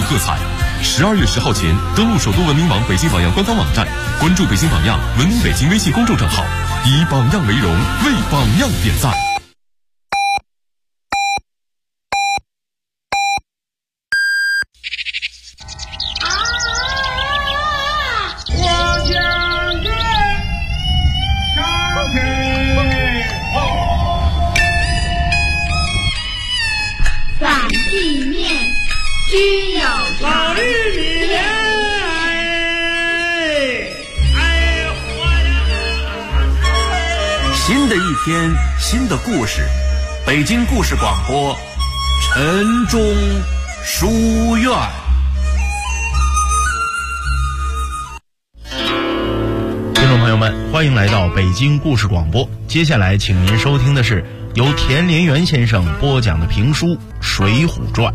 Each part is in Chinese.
喝彩。12月10号前登录首都文明网北京榜样官方网站，关注北京榜样文明北京微信公众账号，以榜样为荣，为榜样点赞。 新的一天，新的故事，北京故事广播，晨钟书院。 听众朋友们，欢迎来到北京故事广播。接下来，请您收听的是由田连元先生播讲的评书《水浒传》。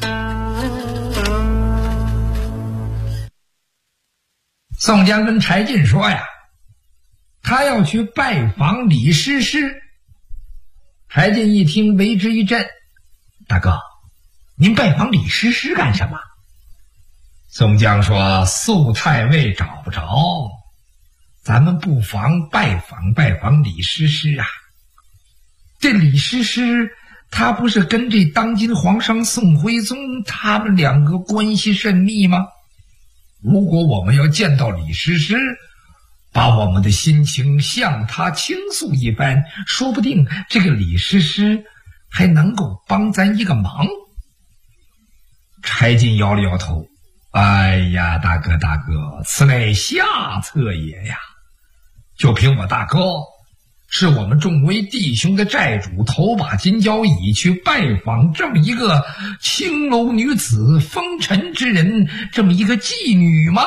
宋江跟柴进说呀，他要去拜访李师师。柴进一听为之一振，大哥，您拜访李师师干什么？宋江说，宿太尉找不着，咱们不妨拜访李师师啊。这李师师他不是跟这当今皇上宋徽宗他们两个关系甚密吗？如果我们要见到李师师，把我们的心情向他倾诉一番，说不定这个李师师还能够帮咱一个忙。柴进摇了摇头，哎呀，大哥，此乃下策也呀。就凭我大哥是我们众位弟兄的债主，头把金交椅去拜访这么一个青楼女子，风尘之人，这么一个妓女吗？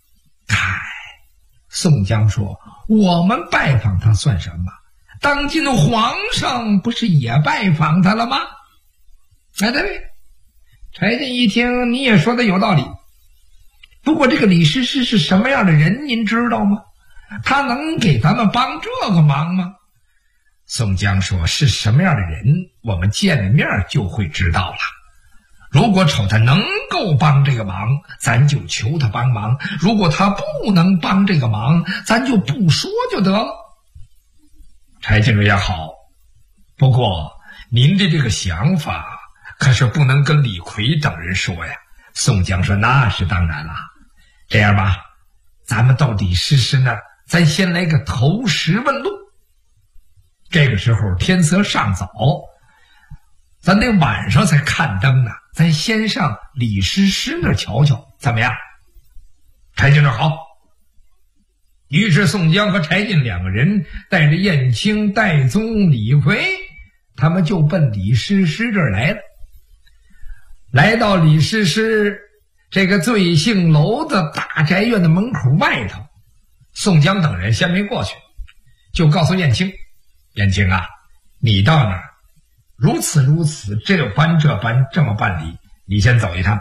宋江说，我们拜访她算什么？当今的皇上不是也拜访她了吗？对。柴进一听，你也说的有道理。不过这个李师师是什么样的人您知道吗？他能给咱们帮这个忙吗？宋江说，是什么样的人我们见了面就会知道了。如果瞅他能够帮这个忙，咱就求他帮忙；如果他不能帮这个忙，咱就不说就得了。柴进说，也好，不过您的这个想法可是不能跟李逵等人说呀。宋江说，那是当然了。这样吧，咱们到李师师那儿，咱先来个投石问路。这个时候天色尚早，咱得晚上才看灯呢，咱先上李师师那儿瞧瞧，怎么样？柴进说，好。于是宋江和柴进两个人带着燕青、戴宗、李逵，他们就奔李师师这儿来了。来到李师师这个醉杏楼的大宅院的门口外头，宋江等人先没过去，就告诉燕青，燕青啊，你到那儿如此这般这么办理，你先走一趟。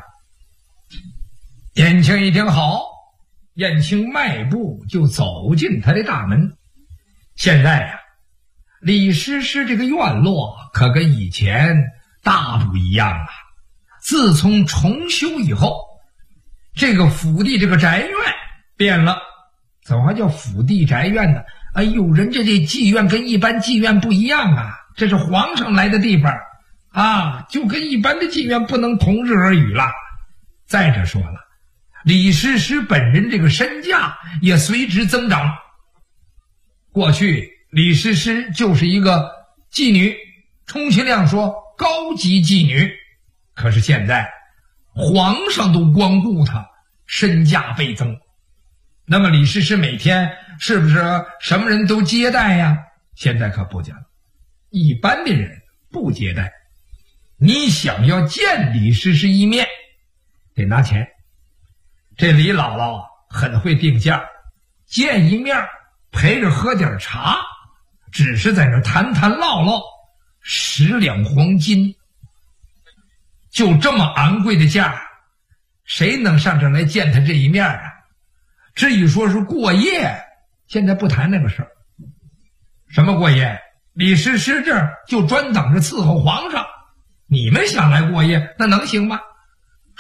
燕青一听好，燕青迈步就走进他的大门。现在呀，李师师这个院落可跟以前大不一样啊。自从重修以后，这个府地这个宅院变了。怎么还叫府地宅院呢？哎呦，人家这妓院跟一般妓院不一样啊，这是皇上来的地方啊，就跟一般的妓院不能同日而语了。再者说了，李师师本人这个身价也随之增长。过去李师师就是一个妓女，充其量说高级妓女，可是现在皇上都光顾他，身价倍增。那么李师师每天是不是什么人都接待呀？现在可不讲了，一般的人不接待。你想要见李师师一面，得拿钱。这李姥姥很会定价，见一面陪着喝点茶，只是在那谈谈唠唠，10两黄金，就这么昂贵的价，谁能上这来见他这一面啊？至于说是过夜，现在不谈那个事儿。什么过夜？李师师这儿就专等着伺候皇上，你们想来过夜，那能行吗？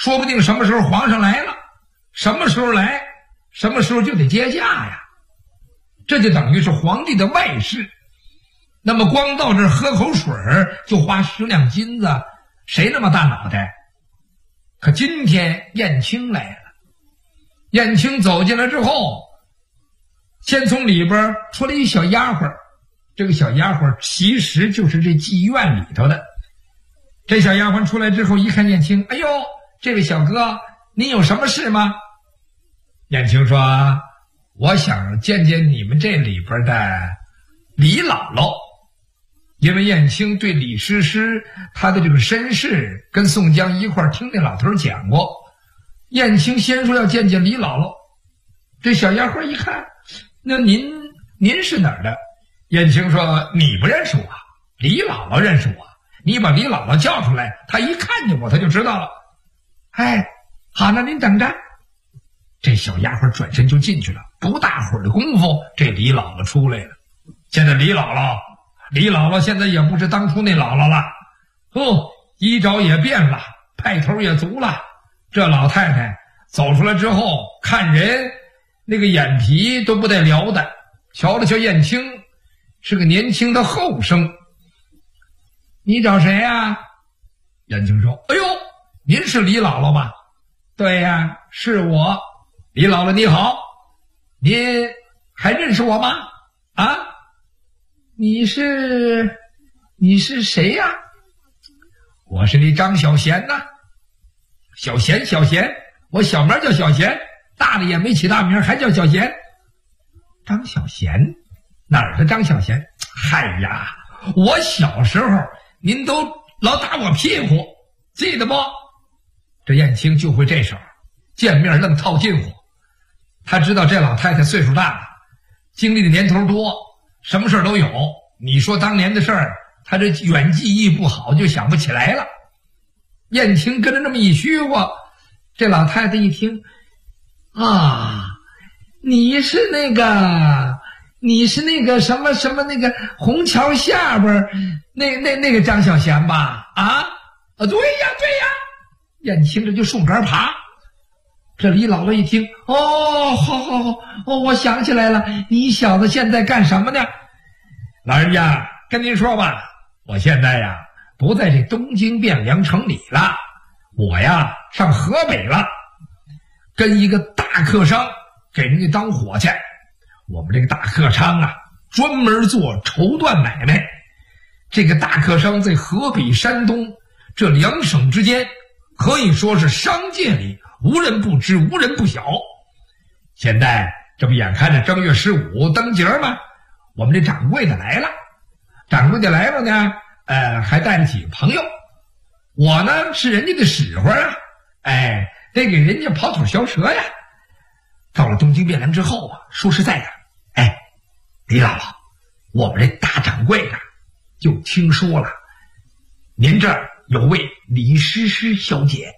说不定什么时候皇上来了，什么时候来，什么时候就得接驾呀。这就等于是皇帝的外事。那么光到这喝口水就花10两金子，谁那么大脑袋？可今天燕青来了，燕青走进来之后，先从里边出来一小丫鬟，这个小丫鬟其实就是这妓院里头的。这小丫鬟出来之后一看燕青，哎呦，这位小哥，您有什么事吗？燕青说，我想见见你们这里边的李姥姥。因为燕青对李师师他的这个身世跟宋江一块听那老头讲过，燕青先说要见见李姥姥。这小丫鬟一看，那您是哪儿的？燕青说，你不认识我，李姥姥认识我，你把李姥姥叫出来，她一看见我她就知道了。哎，好，那您等着。这小丫鬟转身就进去了，不大会儿的功夫，这李姥姥出来了。现在李姥姥现在也不是当初那姥姥了，衣着也变了，派头也足了。这老太太走出来之后，看人那个眼皮都不带撩的。瞧了瞧燕青，是个年轻的后生。你找谁呀？燕青说，哎呦，您是李姥姥吧？对呀，是我。李姥姥你好，您还认识我吗？啊？你是谁呀？我是你张小贤呐。小贤，我小名叫小贤，大的也没起大名，还叫小贤。张小贤？哪儿的张小贤？嗨呀，我小时候您都老打我屁股，记得不？这燕青就会这手，见面愣套近乎。他知道这老太太岁数大了，经历的年头多，什么事都有。你说当年的事儿，他这远记忆不好，就想不起来了。燕青跟着那么一虚过，这老太太一听，啊，你是那个什么那个虹桥下边那个张小贤吧？啊，对呀，燕青这就顺杆爬。这李姥姥一听，好，我想起来了，你小子现在干什么呢？老人家跟您说吧，我现在呀不在这东京汴梁城里了，我呀上河北了，跟一个大客商给人家当伙计。我们这个大客商啊，专门做绸缎买卖。这个大客商在河北、山东这两省之间，可以说是商界里无人不知，无人不晓。现在这不眼看着正月15登节吗？我们这掌柜的来了，呢，还带了几个朋友。我呢是人家的使唤啊，得给人家跑腿消舌呀。到了东京汴梁之后啊，说实在的，李姥姥，我们这大掌柜的就听说了，您这儿有位李师师小姐，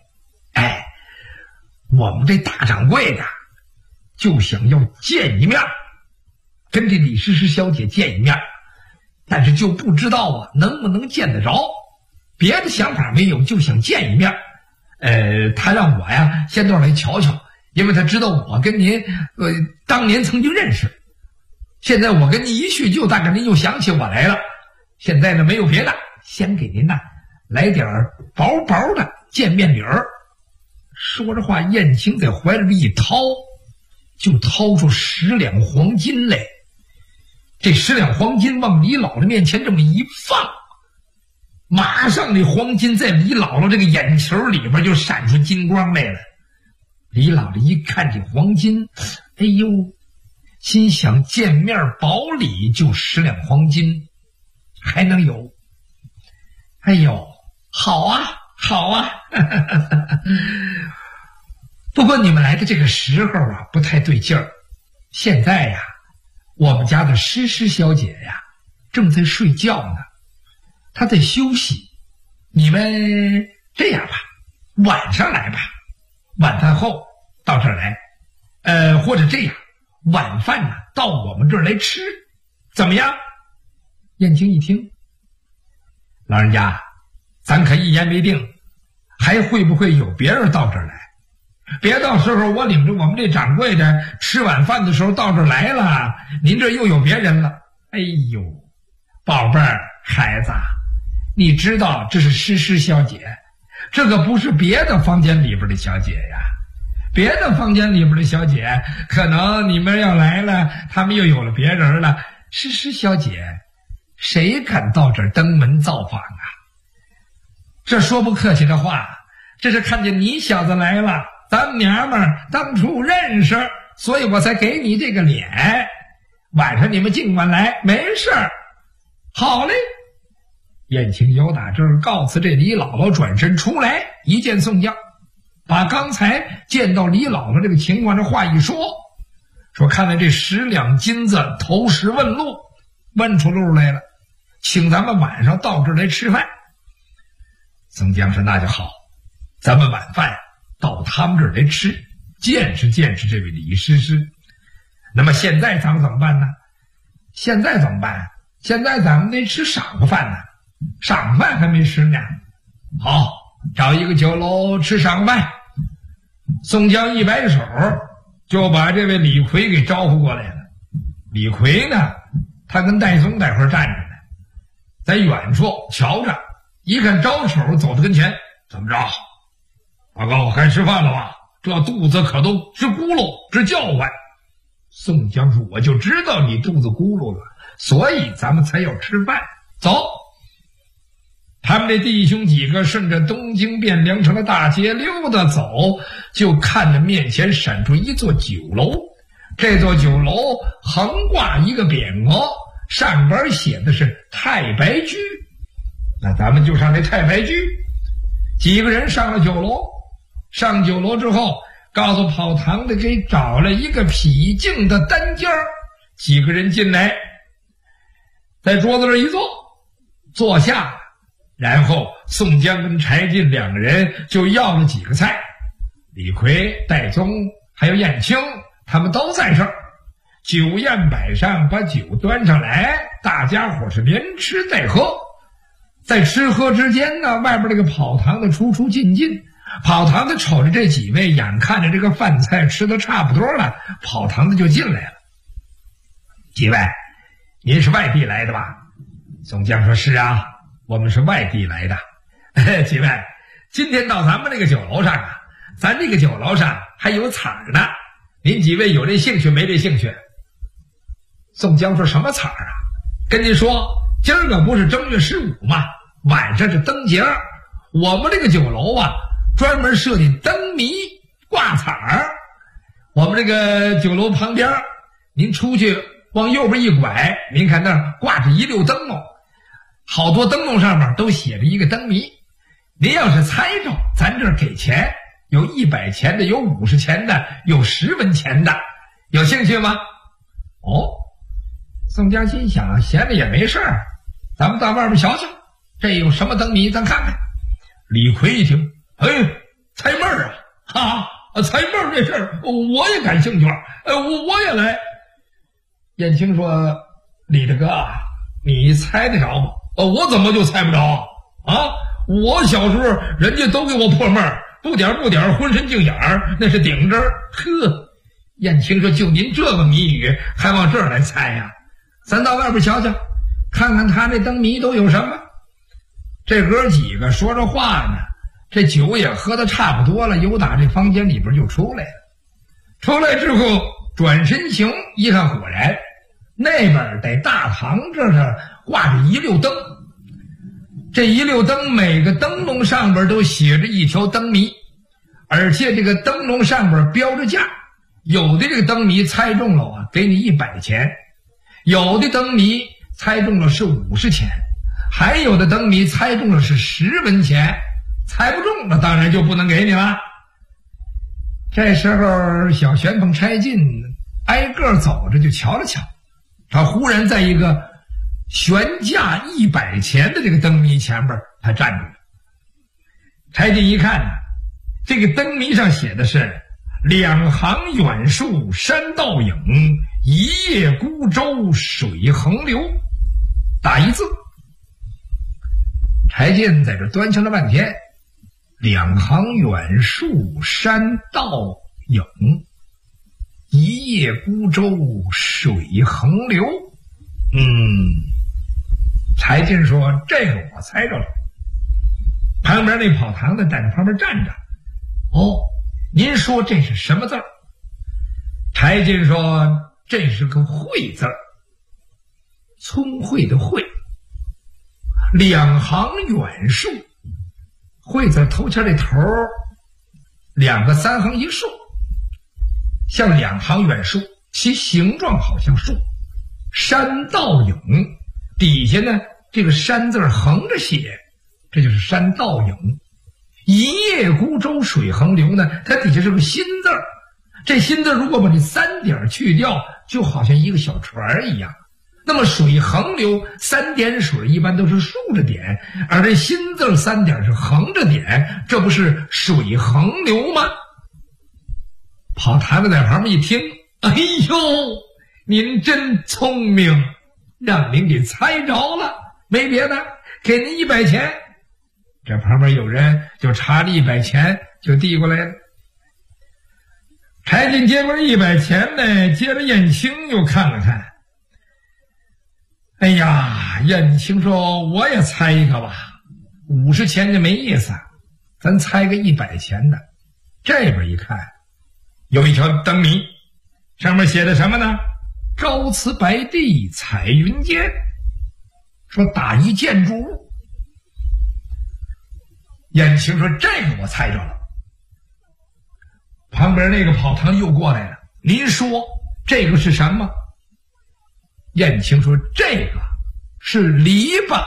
我们这大掌柜的就想要见一面，跟这李师师小姐见一面，但是就不知道啊能不能见得着，别的想法没有，就想见一面。他让我呀先到来瞧瞧，因为他知道我跟您当年曾经认识。现在我跟您一叙旧，大概您又想起我来了。现在呢没有别的，先给您呢来点薄薄的见面礼儿。说着话，燕青在怀里一掏，就掏出10两黄金来。这10两黄金往李姥姥面前这么一放，马上那黄金在李姥姥这个眼球里边就闪出金光来了。李姥姥一看这黄金，哎呦，心想见面保礼就10两黄金，还能有？哎呦，好啊不过你们来的这个时候啊不太对劲儿。现在呀我们家的诗诗小姐呀正在睡觉呢，她在休息。你们这样吧，晚上来吧，晚饭后到这儿来，或者这样，晚饭呢到我们这儿来吃，怎么样？燕青一听，老人家咱可一言为定， 还会不会有别人到这儿来？别到时候我领着我们这掌柜的吃晚饭的时候到这儿来了，您这又有别人了。哎呦，宝贝儿，孩子，你知道这是诗诗小姐，这个不是别的房间里边的小姐呀。别的房间里边的小姐，可能你们要来了，他们又有了别人了。诗诗小姐，谁敢到这儿登门造访啊？这说不客气的话，这是看见你小子来了，咱们娘们儿当初认识，所以我才给你这个脸。晚上你们尽管来，没事儿。好嘞。燕青有打这儿告辞这李姥姥，转身出来，一见宋江，把刚才见到李姥姥这个情况这话一说，说看来这10两金子投石问路，问出路来了，请咱们晚上到这儿来吃饭。宋江说那就好，咱们晚饭到他们这儿来吃，见识见识这位李师师。那么现在咱们怎么办呢？现在怎么办？现在咱们得吃晌午饭呢，晌午饭还没吃呢。好，找一个酒楼吃晌午饭。宋江一摆手，就把这位李逵给招呼过来了。李逵呢，他跟戴宗在这站着呢，在远处瞧着，一看招手走到跟前，怎么着？报告，该吃饭了吧？这肚子可都直咕噜直叫唤。宋江说：“我就知道你肚子咕噜了，所以咱们才要吃饭。走。”他们这弟兄几个顺着东京汴梁城的大街溜达走，就看着面前闪出一座酒楼。这座酒楼横挂一个匾额，上边写的是太白居。那咱们就上这太白居。几个人上了酒楼，上酒楼之后，告诉跑堂的给找了一个僻静的单间儿，几个人进来，在桌子上一坐，坐下了。然后宋江跟柴进两个人就要了几个菜，李逵、戴宗还有燕青他们都在这儿。酒宴摆上，把酒端上来，大家伙是连吃带喝。在吃喝之间呢，外边这个跑堂的出出进进，跑堂的瞅着这几位，眼看着这个饭菜吃的差不多了，跑堂的就进来了。几位，您是外地来的吧？宋江说：是啊，我们是外地来的。几位，今天到咱们这个酒楼上啊，咱这个酒楼上还有彩呢，您几位有这兴趣没这兴趣？宋江说：什么彩啊？跟您说，今儿个不是正月15吗？晚上是灯节，我们这个酒楼啊，专门设计灯谜挂彩儿。我们这个酒楼旁边，您出去往右边一拐，您看那儿挂着一溜灯笼，好多灯笼上面都写着一个灯谜。您要是猜着，咱这儿给钱，有100钱的，有50钱的，有10文钱的，有兴趣吗？哦，宋江心想，闲着也没事儿，咱们到外边瞧瞧，这有什么灯谜咱看看。李逵一听，哎，猜闷儿啊，哈，猜闷儿这事儿我也感兴趣了，我也来。燕青说：李大哥，你猜得着吗？我怎么就猜不着啊？我小时候人家都给我破闷儿，不点浑身净眼儿，那是顶着。呵，燕青说：就您这个谜语还往这儿来猜呀？咱到外边瞧瞧，看看他这灯谜都有什么。这哥几个说着话呢，这酒也喝得差不多了，由打这房间里边就出来了。出来之后转身行，一看果然那边在大堂这儿挂着一溜灯，这一溜灯每个灯笼上边都写着一条灯谜，而且这个灯笼上边标着价，有的这个灯谜猜中了啊，给你100钱，有的灯谜猜中了是50钱，还有的灯谜猜中了是10文钱，猜不中那当然就不能给你了。这时候小旋风柴进挨个走着就瞧了瞧，他忽然在一个悬价100钱的这个灯谜前边他站住了。柴进一看呢，这个灯谜上写的是2行远树山倒影，一叶孤舟水横流，打一字。柴进在这端详了半天， 两行远树山倒影，一叶孤舟水横流。柴进说这个我猜着了。旁边那跑堂的在旁边站着。您说这是什么字儿？柴进说这是个会字儿，聪慧的慧。两行远树，会字头前这头两个三横一竖，像两行远树，其形状好像树。山倒影，底下呢这个山字横着写，这就是山倒影。一叶孤舟水横流呢，它底下是个心字儿，这心字如果把这三点去掉，就好像一个小船一样。那么水横流，三点水一般都是竖着点，而这心字三点是横着点，这不是水横流吗？跑堂的在旁边一听，哎呦，您真聪明，让您给猜着了，没别的，给您100钱。这旁边有人就查了100钱，就递过来了。柴进接过100钱呢，接着燕青又看了看。哎呀，燕青说我也猜一个吧，50钱就没意思，咱猜个100钱的。这边一看，有一条灯谜，上面写的什么呢？朝辞白帝彩云间，说打一建筑物。燕青说这个我猜着了。旁边那个跑堂又过来了，您说这个是什么？燕青说这个是篱笆。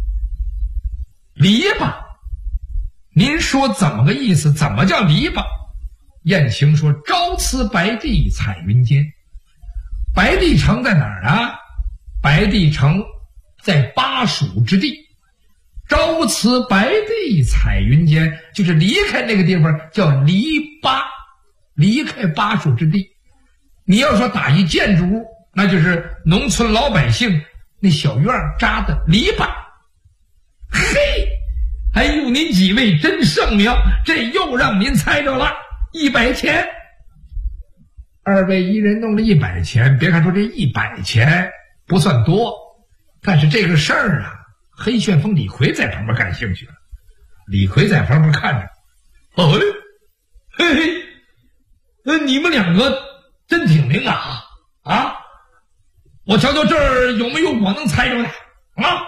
篱笆，您说怎么个意思？怎么叫篱笆？燕青说朝辞白帝彩云间。白帝城在哪儿啊？白帝城在巴蜀之地。朝辞白帝彩云间，就是离开那个地方叫篱笆，离开巴蜀之地。你要说打一建筑物，那就是农村老百姓那小院扎的篱笆。嘿，哎呦，您几位真圣明，这又让您猜着了100钱。二位一人弄了100钱，别看说这100钱不算多，但是这个事儿啊，黑旋风李逵在旁边感兴趣了。李逵在旁边看着，嘿嘿，你们两个真挺灵啊！我瞧瞧这儿有没有我能猜着的啊？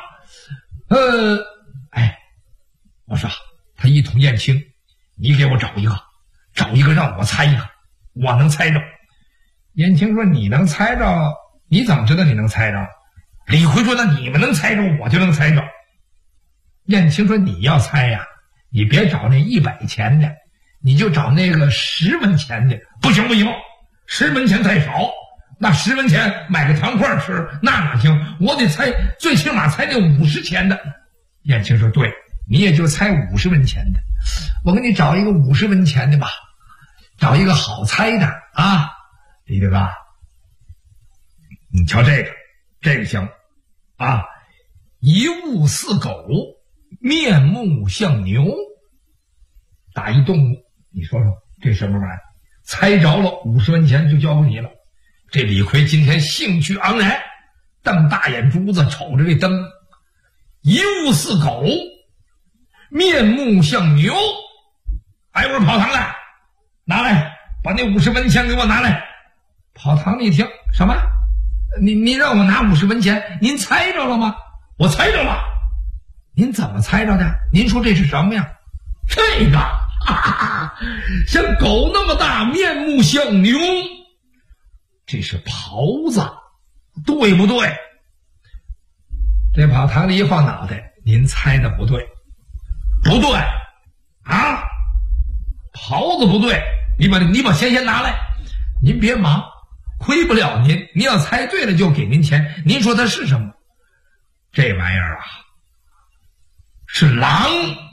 我说他一统燕青，你给我找一个让我猜一个，我能猜着。燕青说你能猜着？你怎么知道你能猜着？李逵说那你们能猜着，我就能猜着。燕青说你要猜呀，你别找那100钱的，你就找那个10文钱的。不行，10文钱太少，那10文钱买个糖块吃那哪行，我得猜，最起码猜那50钱的。燕青说对，你也就猜50文钱的，我给你找一个50文钱的吧，找一个好猜的啊。李大哥，你瞧这个行啊，一物似狗，面目像牛。打一动物，你说说这什么玩意儿？猜着了50文钱就交给你了。这李逵今天兴趣盎然，瞪大眼珠子瞅着这灯，一物似狗，面目像牛。我说跑堂的，拿来，把那50文钱给我拿来。跑堂一听，什么？你让我拿50文钱，您猜着了吗？我猜着了。您怎么猜着的？您说这是什么呀？这个像狗那么大，面目像牛，这是狍子，对不对？这跑堂里一晃脑袋，您猜的不对。不对啊，狍子不对，你把钱先拿来。您别忙，亏不了您，您要猜对了就给您钱。您说它是什么？这玩意儿啊，是狼。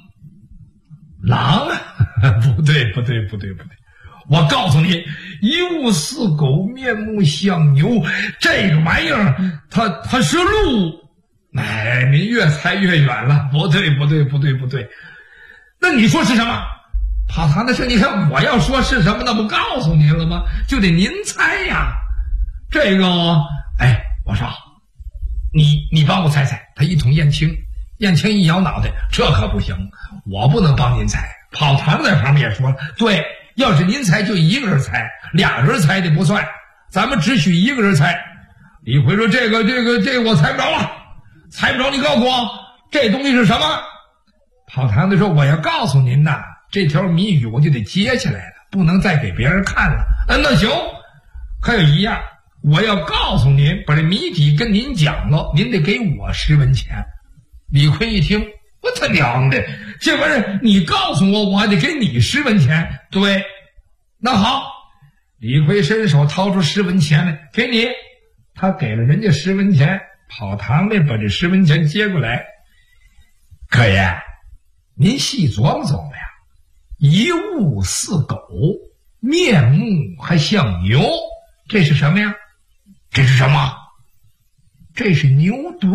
不对，我告诉你，一物似狗，面目像牛，这个玩意儿它是鹿。您越猜越远了。不对， 那你说是什么？跑堂的说，你看我要说是什么，那不告诉您了吗？就得您猜呀。这个，我说，你帮我猜猜。他一捅燕青，燕青一摇脑袋，这可不行，我不能帮您猜。跑堂在旁边也说了，对，要是您猜就一个人猜，俩人猜的不算，咱们只许一个人猜。李逵说，这个我猜不着了，猜不着，你告诉我这东西是什么？跑堂的说，我要告诉您呐，这条谜语我就得接下来了，不能再给别人看了。那行，还有一样，我要告诉您，把这谜底跟您讲了，您得给我10文钱。李逵一听，我他娘的，这玩意儿你告诉我，我还得给你10文钱。对，那好，李逵伸手掏出10文钱来，给你。他给了人家10文钱，跑堂的把这10文钱接过来。可爷，您细琢磨琢磨呀，一物似狗，面目还像牛，这是什么呀？这是什么？这是牛犊。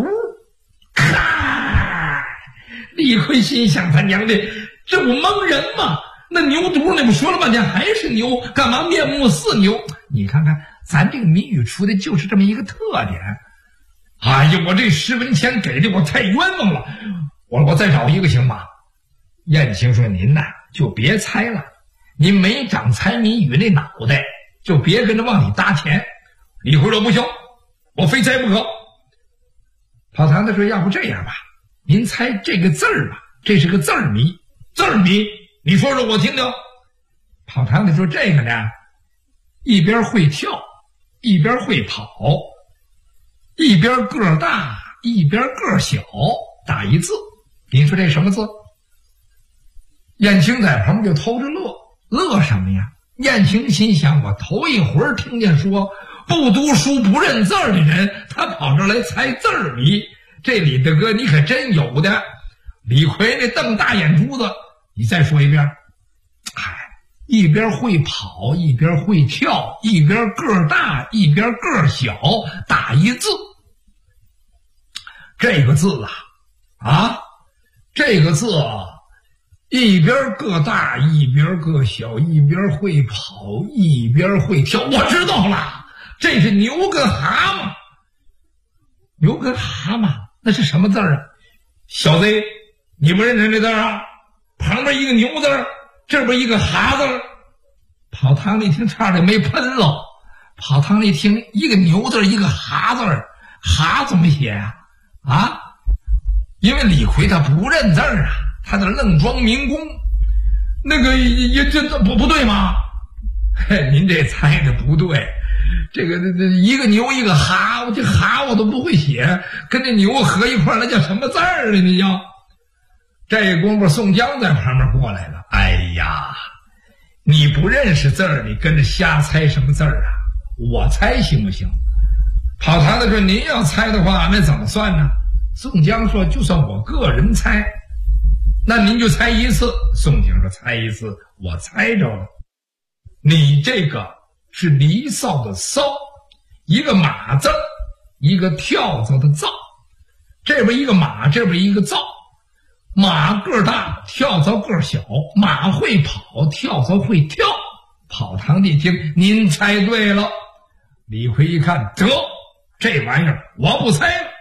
咔！李逵心想，他娘的，这不蒙人吗？那牛犊那不说了半天还是牛，干嘛面目似牛？你看看咱这个谜语出的就是这么一个特点。哎呀，我这10文钱给的我太冤枉了，我再找一个行吗？燕青说，您呐就别猜了，您没长猜谜语那脑袋，就别跟着往里搭钱。李逵说，不行，我非猜不可。跑堂的说，要不这样吧，您猜这个字儿吧，这是个字儿谜。字儿谜，你说说我听听。跑堂的说，这个呢，一边会跳，一边会跑，一边个儿大，一边个儿小，打一字。您说这什么字？燕青在旁边就偷着乐，乐什么呀？燕青心想，我头一回听见说不读书不认字儿的人，他跑这来猜字儿谜，这李大哥你可真有的。李逵那瞪大眼珠子，你再说一遍。一边会跑，一边会跳，一边个儿大，一边个儿小，打一字。这个字这个字一边个大，一边个小，一边会跑，一边会跳。我知道了，这是牛跟蛤蟆。牛跟蛤蟆，那是什么字啊？小子，你不认识这字啊？旁边一个牛字，这边一个蛤字。跑堂里听差点没喷了。跑堂里听一个牛字，一个蛤字，蛤怎么写啊？因为李逵他不认字啊，他那愣装民工，那个这不对吗？您这猜的不对，这个一个牛一个蛤，我这蛤我都不会写，跟这牛合一块那叫什么字儿呢？你叫这功夫宋江在旁边过来了。哎呀，你不认识字儿，你跟着瞎猜什么字儿啊？我猜行不行？跑堂的说，您要猜的话，那怎么算呢？宋江说，就算我个人猜，那您就猜一次。宋江说，猜一次，我猜着了。你这个是离骚的骚，一个马字，一个跳蚤的蚤，这边一个马，这边一个蚤。马个大，跳蚤个小，马会跑，跳蚤会跳。跑堂一听，您猜对了。李逵一看，得，这玩意儿我不猜了。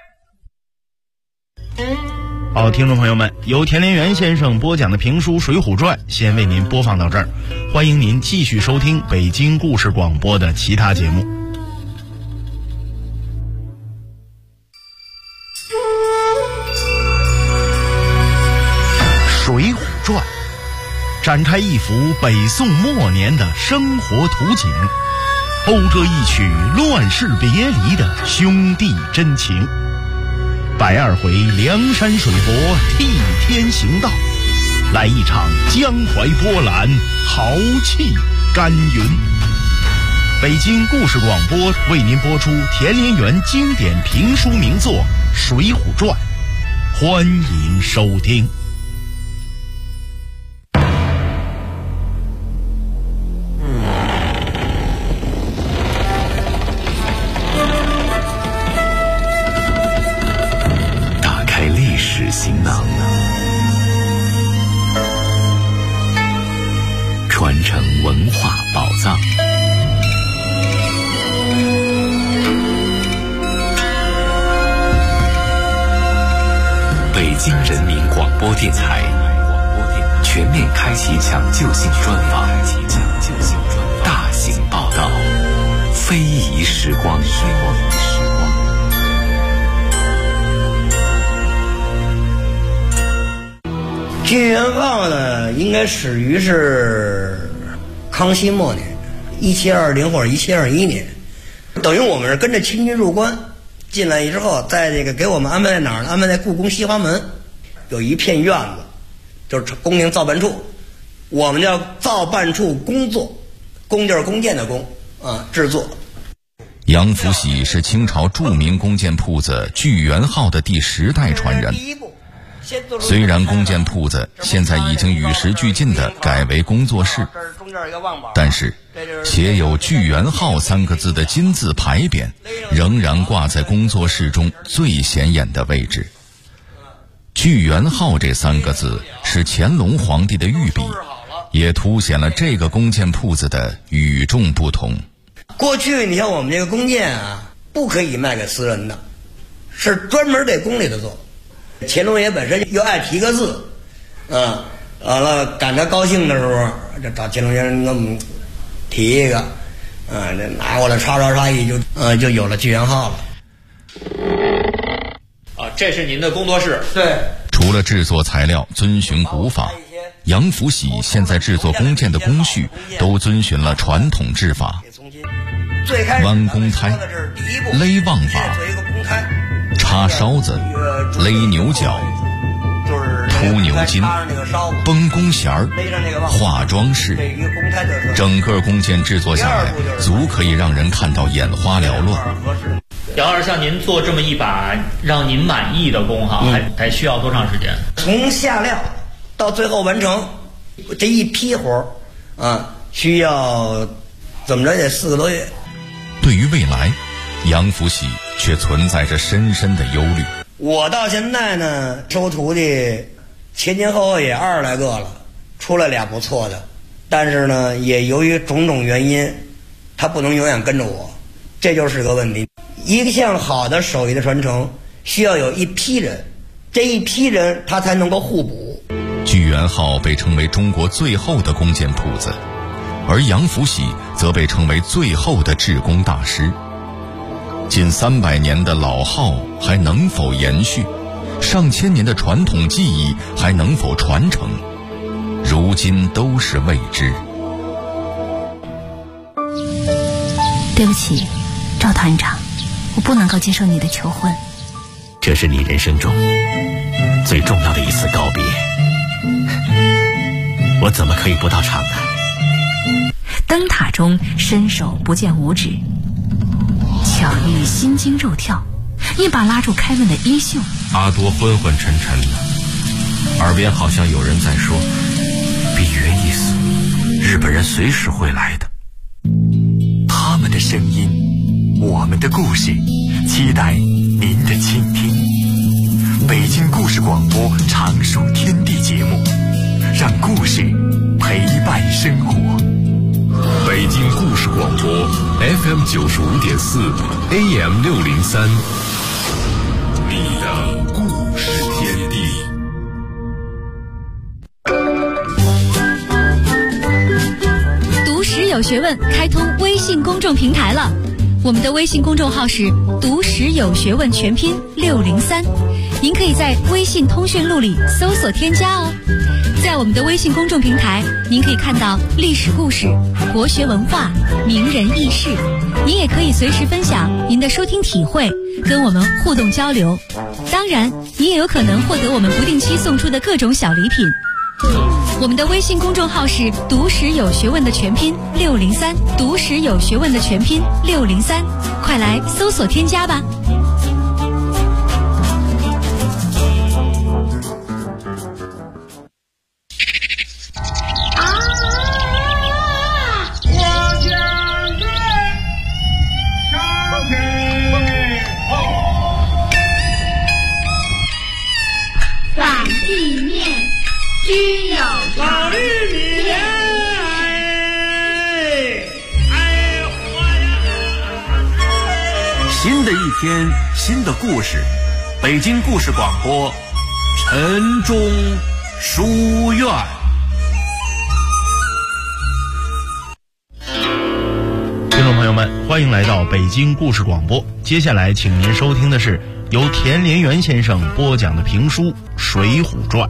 好，听众朋友们，由田连元先生播讲的评书《水浒传》先为您播放到这儿，欢迎您继续收听北京故事广播的其他节目。《水浒传》展开一幅北宋末年的生活图景，勾勒一曲乱世别离的兄弟真情。102回梁山水泊替天行道，来一场江淮波澜，豪气干云。北京故事广播为您播出田连元经典评书名作《水浒传》，欢迎收听。 行囊， 播电台全面开启抢救性专访，大型报道，非遗时光。 剧元号呢，应该始于是康熙末年，1720或者1721年，等于我们是跟着清军入关进来之后，在这个给我们安排在哪儿呢？安排在故宫西华门，有一片院子，就是宫廷造办处，我们叫造办处工作，工就是弓箭的弓啊，制作。 杨福喜是清朝著名弓箭铺子聚元号的第10代传人。虽然弓箭铺子现在已经与时俱进地改为工作室，但是写有聚元号3个字的金字牌匾仍然挂在工作室中最显眼的位置。聚元号这3个字是乾隆皇帝的御笔，也凸显了这个弓箭铺子的与众不同。 过去你像我们这个弓箭啊，不可以卖给私人的，是专门给宫里头做。乾隆爷本身又爱提个字，完了赶他高兴的时候，就找乾隆先生给我们提一个，这拿过来刷刷刷一就有了聚元号了。 这是您的工作室。 对。 除了制作材料遵循古法，杨福喜现在制作弓箭的工序都遵循了传统制法，弯弓胎、勒望法、插烧子、勒牛角、凸牛筋、绷弓弦儿、画装饰，整个弓箭制作下来，足可以让人看到眼花缭乱。 杨老师，像您做这么一把让您满意的弓哈，还需要多长时间？ 从下料到最后完成这一批活需要怎么着也得4个多月。 对于未来，杨福喜却存在着深深的忧虑。 我到现在呢，收徒弟前后也20来个了，出来俩不错的，但是呢，也由于种种原因，他不能永远跟着我，这就是个问题。一项好的手艺的传承，需要有一批人，这一批人他才能够互补。 聚元号被称为中国最后的弓箭铺子，而杨福喜则被称为最后的制弓大师。近300年的老号还能否延续？上千年的传统技艺还能否传承？如今都是未知。 对不起，赵团长，我不能够接受你的求婚。 这是你人生中最重要的一次告别，我怎么可以不到场呢？ 灯塔中伸手不见五指，巧遇心惊肉跳，一把拉住凯文的衣袖。 阿多昏昏沉沉的，耳边好像有人在说，比约意思，日本人随时会来的。他们的声音，我们的故事，期待您的倾听。北京故事广播常数天地节目，让故事陪伴生活。 北京故事广播 FM 95.4 AM 603，你的故事天地。 读史有学问开通微信公众平台了，我们的微信公众号是读史有学问全拼603，您可以在微信通讯录里搜索添加哦。在我们的微信公众平台，您可以看到历史故事、国学文化、名人轶事，您也可以随时分享您的收听体会，跟我们互动交流。当然，您也有可能获得我们不定期送出的各种小礼品。我们的微信公众号是读史有学问的全拼603，读史有学问的全拼603，快来搜索添加吧。 新的一天，新的故事，北京故事广播晨钟书院。 听众朋友们，欢迎来到北京故事广播。接下来请您收听的是由田连元先生播讲的评书《水浒传》。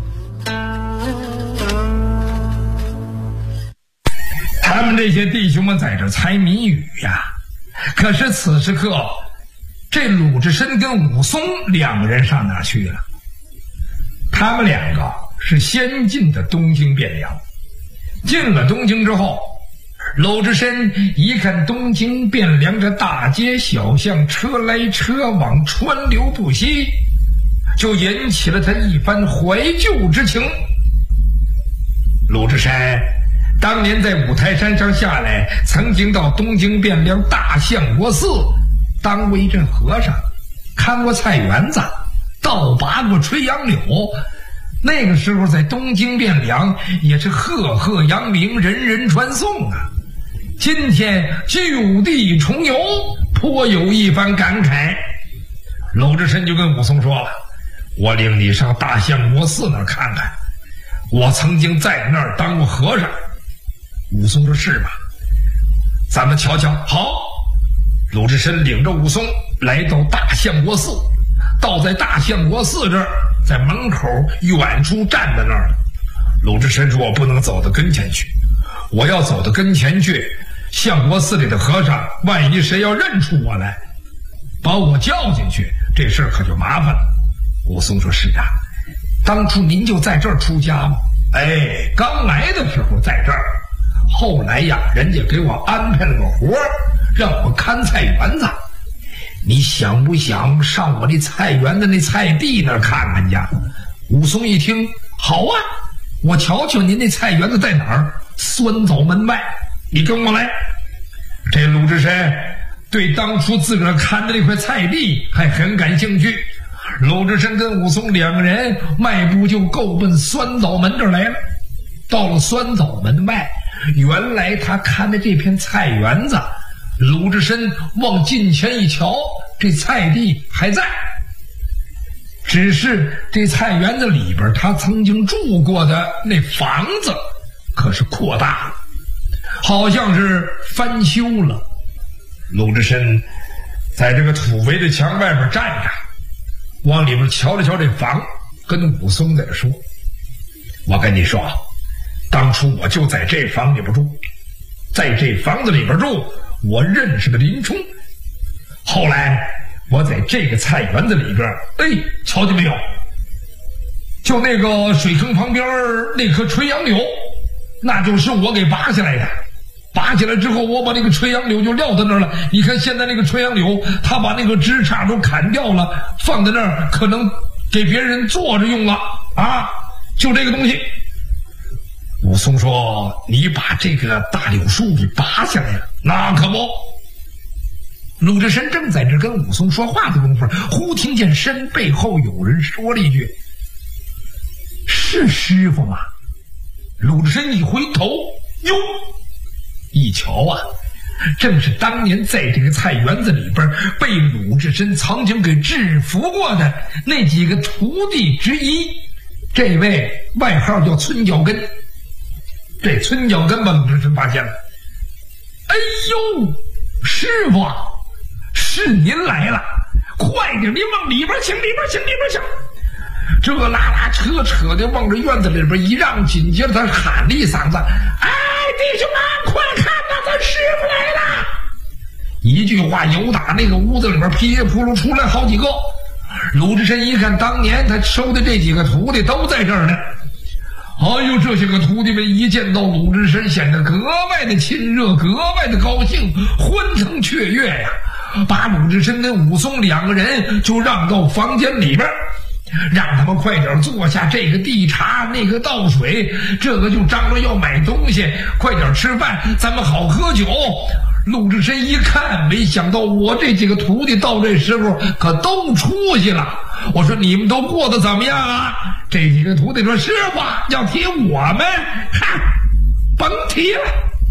他们这些弟兄们在这猜谜语呀，可是此时刻这鲁智深跟武松两个人上哪儿去了？他们两个是先进的东京汴梁。进了东京之后，鲁智深一看东京汴梁这大街小巷，车来车往，川流不息，就引起了他一番怀旧之情。鲁智深当年在五台山上下来，曾经到东京汴梁大相国寺当过一阵和尚，看过菜园子，倒拔过垂杨柳。那个时候在东京汴梁也是赫赫扬名，人人传颂啊。今天就地重游，颇有一番感慨。鲁智深就跟武松说了，我领你上大相国寺那儿看看，我曾经在那儿当过和尚。武松说是吧，咱们瞧瞧。好，鲁智深领着武松来到大相国寺，倒在大相国寺这儿，在门口远处站在那儿。鲁智深说，我不能走到跟前去，我要走到跟前去，相国寺里的和尚万一谁要认出我来，把我叫进去，这事儿可就麻烦了。武松说是啊，当初您就在这儿出家吗？哎，刚来的时候在这儿，后来呀，人家给我安排了个活儿，让我看菜园子。你想不想上我那菜园子那菜地那儿看看去？武松一听，好啊，我瞧瞧您那菜园子在哪儿？酸枣门外，你跟我来。这鲁智深对当初自个儿看的那块菜地还很感兴趣。鲁智深跟武松两个人迈步就够奔酸枣门这儿来了。到了酸枣门外，原来他看的这片菜园子，鲁智深往近前一瞧，这菜地还在，只是这菜园子里边他曾经住过的那房子可是扩大了，好像是翻修了。鲁智深在这个土围的墙外边站着，往里边瞧了瞧这房，跟武松在这说，我跟你说，当初我就在这房里边住，在这房子里边住，我认识的林冲。后来我在这个菜园子里边，瞧见没有，就那个水坑旁边那棵垂杨柳，那就是我给拔下来的。拔起来之后，我把那个垂杨柳就撂在那儿了。你看现在那个垂杨柳，他把那个枝杈都砍掉了，放在那儿，可能给别人坐着用了啊，就这个东西。武松说，你把这个大柳树给拔下来了？那可不。鲁智深正在这跟武松说话的功夫，忽听见身背后有人说了一句，是师傅吗？鲁智深一回头，哟，一瞧啊，正是当年在这个菜园子里边被鲁智深曾经给制服过的那几个徒弟之一，这位外号叫村脚跟。这村脚跟把鲁智深发现了，哎呦，师傅，是您来了，快点，您往里边请，里边请，里边请。这拉拉扯扯的往这院子里边一让，紧接着他喊了一嗓子，哎，弟兄们，快看呐，咱师傅来了！一句话由打那个屋子里边噼里扑噜出来好几个。鲁智深一看，当年他收的这几个徒弟都在这儿呢。哎呦，这些个徒弟们一见到鲁智深，显得格外的亲热，格外的高兴，欢腾雀跃呀，把鲁智深跟武松两个人就让到房间里边，让他们快点坐下，这个递茶，那个倒水，这个就张罗要买东西，快点吃饭，咱们好喝酒。鲁智深一看，没想到我这几个徒弟到这时候可都出息了。我说你们都过得怎么样啊？这几个徒弟说，师傅要提我们，甭提了。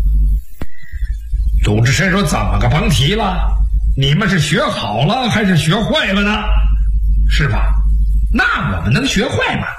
鲁智深说，怎么个甭提了？你们是学好了还是学坏了呢？师傅，那我们能学坏吗？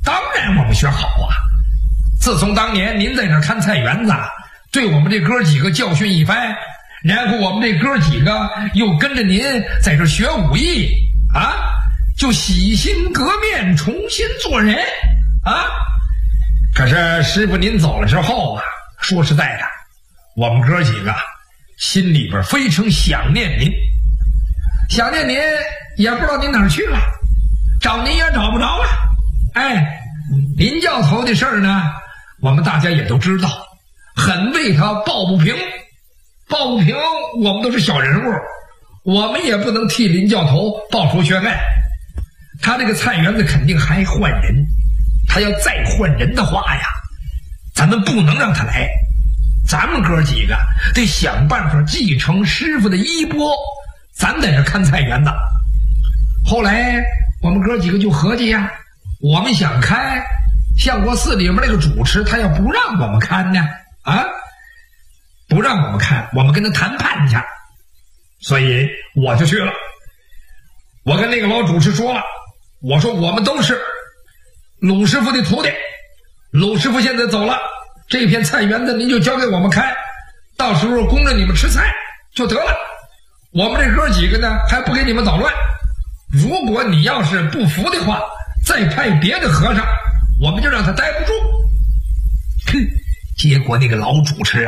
当然我们学好啊。自从当年您在这看菜园子，对我们这哥几个教训一番，然后我们这哥几个又跟着您在这学武艺啊，就洗心革面，重新做人啊。可是师傅您走了之后啊，说实在的，我们哥几个心里边非常想念您，想念您也不知道您哪儿去了，找您也找不着了。哎，林教头的事儿呢，我们大家也都知道，很为他抱不平。抱不平，我们都是小人物，我们也不能替林教头报仇雪恨。他这个菜园子肯定还换人，他要再换人的话呀，咱们不能让他来，咱们哥几个得想办法继承师傅的衣钵，咱在这看菜园子。后来我们哥几个就合计呀，我们想看相国寺里面那个主持，他要不让我们看呢啊，不让我们看，我们跟他谈判去。所以我就去了，我跟那个老主持说了，我说我们都是鲁师傅的徒弟，鲁师傅现在走了，这片菜园子您就交给我们开，到时候供着你们吃菜就得了，我们这哥几个呢还不给你们捣乱。如果你要是不服的话，再派别的和尚，我们就让他待不住。哼，结果那个老主持啊，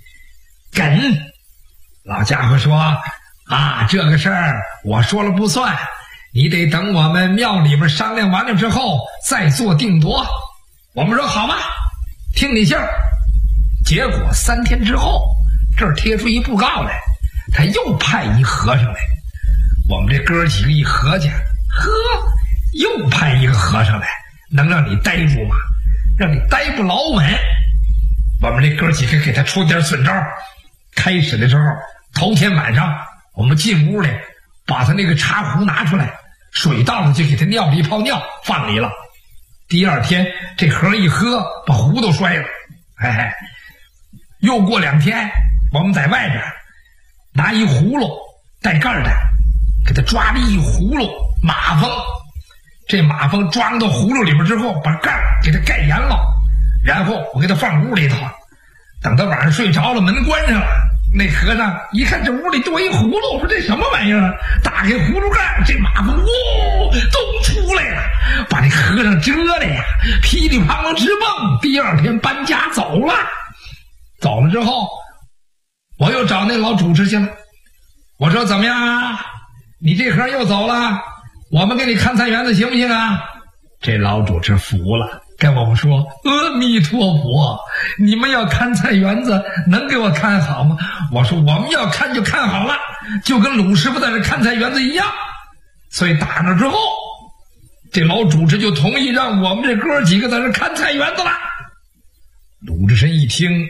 老家伙说啊，这个事儿我说了不算，你得等我们庙里边商量完了之后再做定夺。我们说好吧，听你信儿。结果3天之后，这儿贴出一布告来，他又派一和尚来。我们这哥几个一合计，又派一个和尚来，能让你待住吗？让你待不老稳。我们这哥几个给他出点损招。开始的时候，头天晚上我们进屋里，把他那个茶壶拿出来，水倒了就给他尿了一泡尿放里了。第二天这盒一喝，把壶都摔了。又过2天，我们在外边拿一葫芦带盖的，给他抓了一葫芦马蜂。这马蜂装到葫芦里边之后，把盖给他盖严了，然后我给他放屋里头。等他晚上睡着了，门关上了，那和尚一看这屋里多一葫芦，说这什么玩意儿？打开葫芦盖，这马蜂都出来了，把这和尚蛰了呀，噼里啪啦直蹦。第二天搬家走了。走了之后，我又找那老主持去了，我说怎么样啊？你这盒又走了，我们给你看菜园子行不行啊？这老主持服了，跟我们说阿弥陀佛，你们要看菜园子能给我看好吗？我说我们要看就看好了，就跟鲁师傅在这看菜园子一样。所以打那之后，这老主持就同意让我们这哥几个在这看菜园子了。鲁智深一听，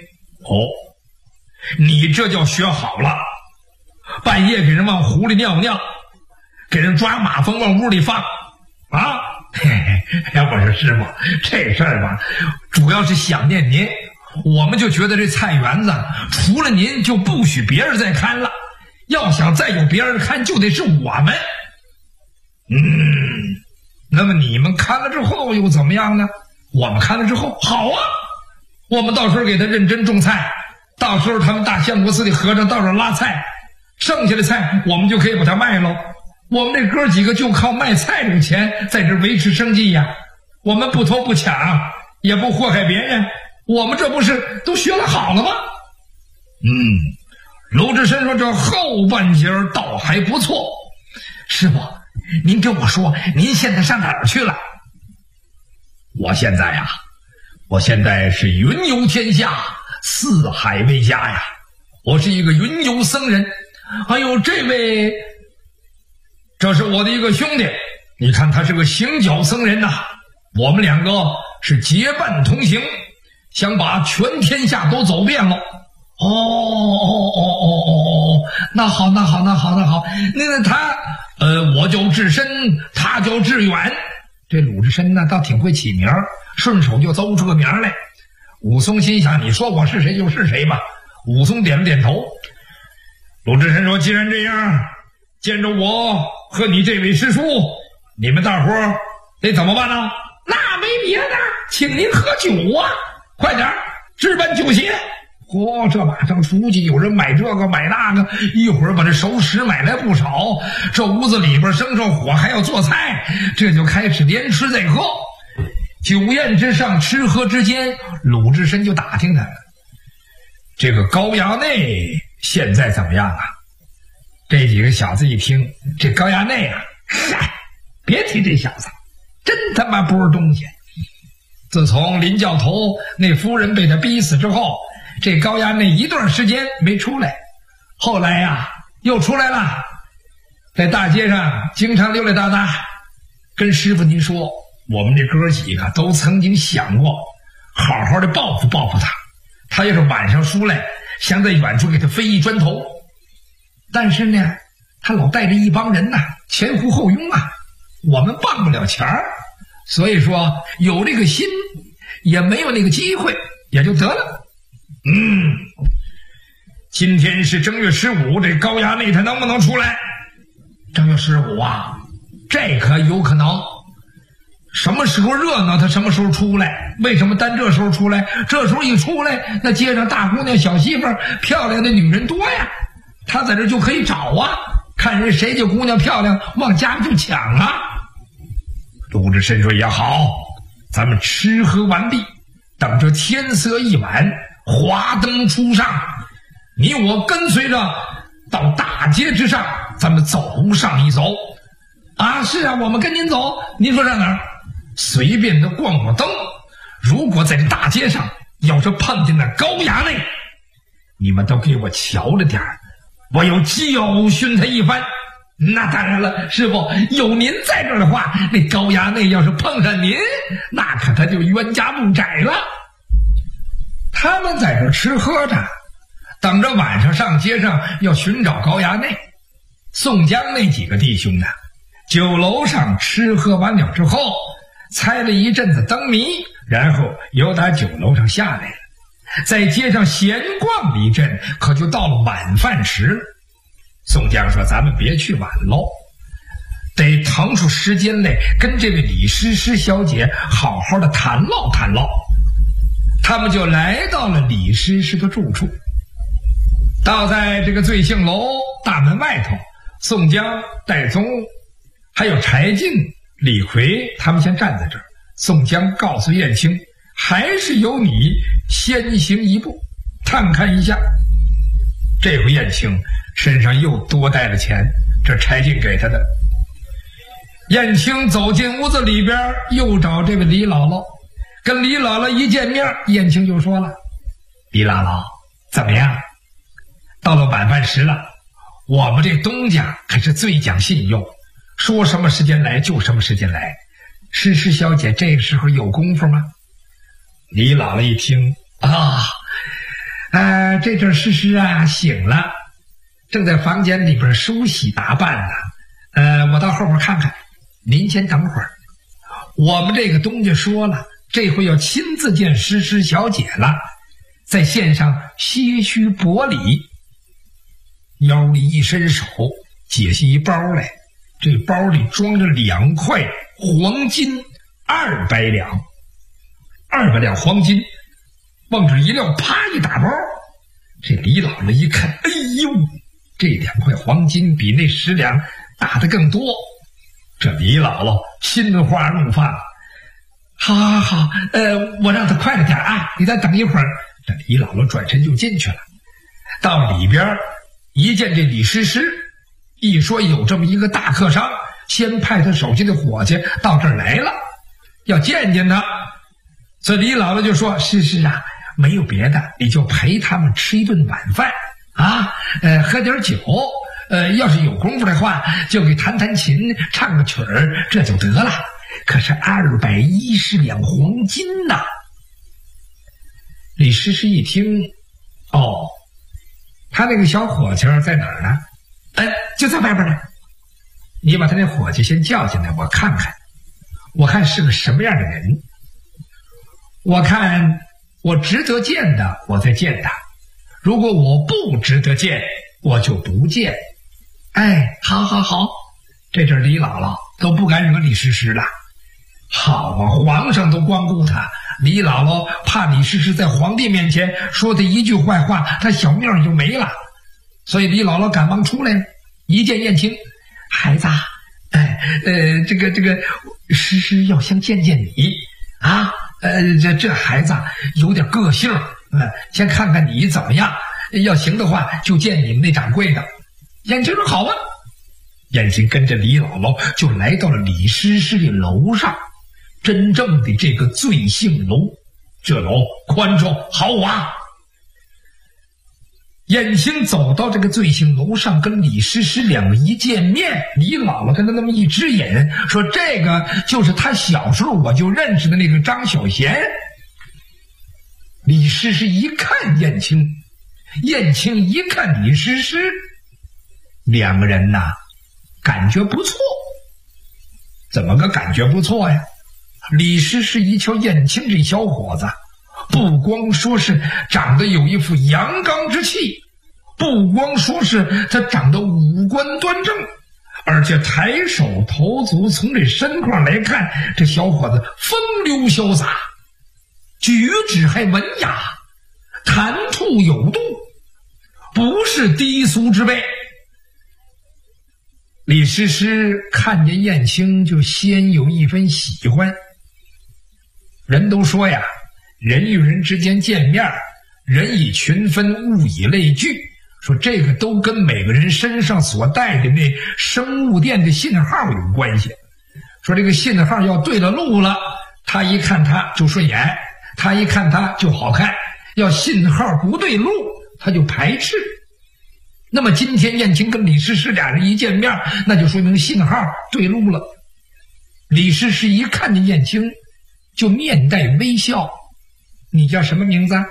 你这叫学好了，半夜给人往壶里尿尿，给人抓马蜂往屋里放啊！我说师傅，这事儿吧，主要是想念您，我们就觉得这菜园子除了您就不许别人再看了，要想再有别人看就得是我们。那么你们看了之后又怎么样呢？我们看了之后好啊，我们到时候给他认真种菜，到时候他们大相国寺的和尚到这拉菜，剩下的菜我们就可以把它卖了。我们这哥几个就靠卖菜这个钱在这维持生计呀，我们不偷不抢，也不祸害别人，我们这不是都学了好了吗？鲁智深说这后半截倒还不错。师傅，您跟我说您现在上哪儿去了？我现在是云游天下，四海为家呀，我是一个云游僧人。哎呦，这位这是我的一个兄弟，你看他是个行脚僧人呐，我们两个是结伴同行，想把全天下都走遍了。那好，那个他我叫智深，他叫智远。这鲁智深呢倒挺会起名，顺手就诌出个名来。武松心想，你说我是谁就是谁吧。武松点了点头。鲁智深说，既然这样，见着我和你这位师叔，你们大伙儿得怎么办呢？那没别的，请您喝酒啊，快点置办酒席。这马上出去，有人买这个买那个，一会儿把这熟食买来不少，这屋子里边生上火，还要做菜，这就开始连吃带喝。酒宴之上，吃喝之间，鲁智深就打听他，这个高衙内现在怎么样啊？这几个小子一听，这高衙内啊，嗨，别提这小子，真他妈不是东西。自从林教头那夫人被他逼死之后，这高衙内一段时间没出来，后来呀又出来了，在大街上经常溜溜达达，跟师傅您说，我们这哥几个都曾经想过好好的报复报复他，他要是晚上出来，想在远处给他飞一砖头，但是呢他老带着一帮人呐，前呼后拥啊，我们傍不了钱儿，所以说有这个心也没有那个机会，也就得了。今天是正月15，这高衙内他能不能出来？正月15啊，这可有可能。什么时候热闹他什么时候出来，为什么单这时候出来？这时候一出来，那街上大姑娘小媳妇漂亮的女人多呀，他在这就可以找啊，看人谁家姑娘漂亮往家里就抢啊。鲁智深说也好，咱们吃喝完毕，等着天色一晚，华灯初上，你我跟随着到大街之上，咱们走上一走啊。是啊，我们跟您走，您说上哪儿？随便的逛逛灯，如果在这大街上要是碰见那高衙内，你们都给我瞧着点儿，我要教训他一番。那当然了，师傅，有您在这儿的话，那高衙内要是碰上您，那可他就冤家路窄了。他们在这吃喝着，等着晚上上街上要寻找高衙内。宋江那几个弟兄呢，酒楼上吃喝完了之后，猜了一阵子灯谜，然后又打酒楼上下来了，在街上闲逛了一阵，可就到了晚饭时了。宋江说咱们别去晚喽，得腾出时间来跟这位李师师小姐好好的谈唠谈唠。他们就来到了李师师的住处，倒在这个醉杏楼大门外头，宋江、戴宗还有柴进、李逵他们先站在这儿。宋江告诉燕青，还是由你先行一步，探看一下。这回燕青身上又多带了钱，这柴进给他的。燕青走进屋子里边，又找这位李姥姥，跟李姥姥一见面，燕青就说了，李姥姥怎么样？到了晚饭时了，我们这东家可是最讲信用，说什么时间来就什么时间来。诗诗小姐这个时候有功夫吗？李姥姥一听这阵诗诗啊醒了，正在房间里边梳洗打扮呢。我到后边看看，您先等会儿。我们这个东家说了，这回要亲自见诗诗小姐了，在线上些许薄礼。腰里一伸手，解下一包来，这包里装着2块黄金200两，200两黄金，往这一撂，啪一打包。这李姥姥一看，哎呦，这2块黄金比那10两大的更多。这李姥姥心花怒放，好，我让他快了点啊，你再等一会儿。这李姥姥转身就进去了，到里边一见这李师师，一说有这么一个大客商，先派他手下的伙计到这儿来了，要见见他。所以李姥姥就说，师师啊，没有别的，你就陪他们吃一顿晚饭啊，喝点酒，要是有功夫的话，就给弹弹琴，唱个曲儿，这就得了。可是210两黄金呐！李师师一听，他那个小伙计在哪儿呢？就在外边呢。你把他那伙计先叫进来，我看看，我看是个什么样的人。我看我值得见的，我再见他；如果我不值得见，我就不见。好，这阵李姥姥都不敢惹李师师了。 好啊，皇上都光顾他，李姥姥怕李师师在皇帝面前说他一句坏话，他小命就没了。所以李姥姥赶忙出来了，一见燕青，孩子，这个师师要想见见你啊，这孩子有点个性，先看看你怎么样，要行的话就见你们那掌柜的。燕青说好啊，燕青跟着李姥姥就来到了李师师的楼上，真正的这个醉杏楼，这楼宽敞豪华。燕青走到这个醉杏楼上，跟李师师两个一见面，李姥姥跟他那么一指引，说这个就是他小时候我就认识的那个张小贤。李师师一看燕青，燕青一看李师师，两个人呐感觉不错。怎么个感觉不错呀？李师师一瞧燕青这小伙子，不光说是长得有一副阳刚之气，不光说是他长得五官端正，而且抬手投足，从这身况来看，这小伙子风流潇洒，举止还文雅，谈吐有度，不是低俗之辈。李师师看见燕青就先有一分喜欢。人都说呀，人与人之间见面，人以群分，物以类聚，说这个都跟每个人身上所带的那生物电的信号有关系。说这个信号要对了路了，他一看他就顺眼，他一看他就好看，要信号不对路他就排斥。那么今天燕青跟李师师俩人一见面，那就说明信号对路了。李师师一看见燕青就面带微笑，你叫什么名字？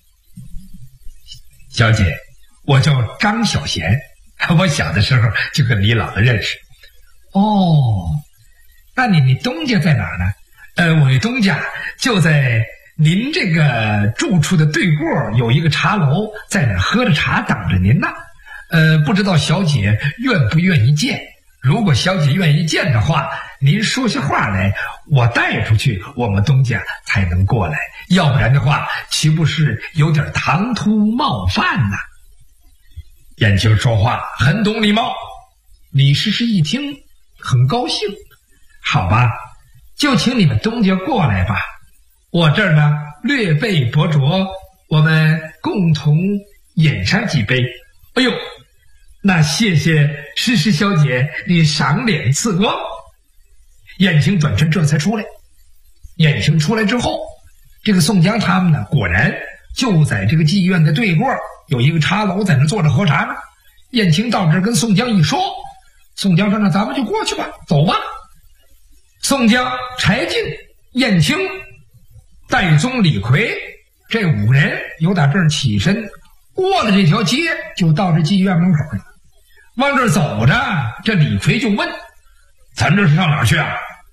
小姐，我叫张小贤，我小的时候就跟李姥姥认识。哦，那你东家在哪儿呢？我的东家就在您这个住处的对过有一个茶楼，在那儿喝着茶等着您呢。不知道小姐愿不愿意见？如果小姐愿意见的话，您说些话来，我带出去，我们东家才能过来，要不然的话岂不是有点唐突冒犯呢？燕青说话很懂礼貌。李师师一听很高兴，好吧，就请你们东家过来吧，我这儿呢略备薄酌，我们共同饮上几杯。哎呦，那谢谢诗诗小姐你赏脸赐光。燕青转身这才出来。燕青出来之后，这个宋江他们呢，果然就在这个妓院的对过有一个茶楼，在那坐着喝茶呢。燕青到这儿跟宋江一说，宋江说那咱们就过去吧，走吧。宋江、柴进、燕青、戴宗、李逵这五人由打这儿起身，过了这条街就到这妓院门口了。往这儿走着，这李逵就问，咱这是上哪儿去啊？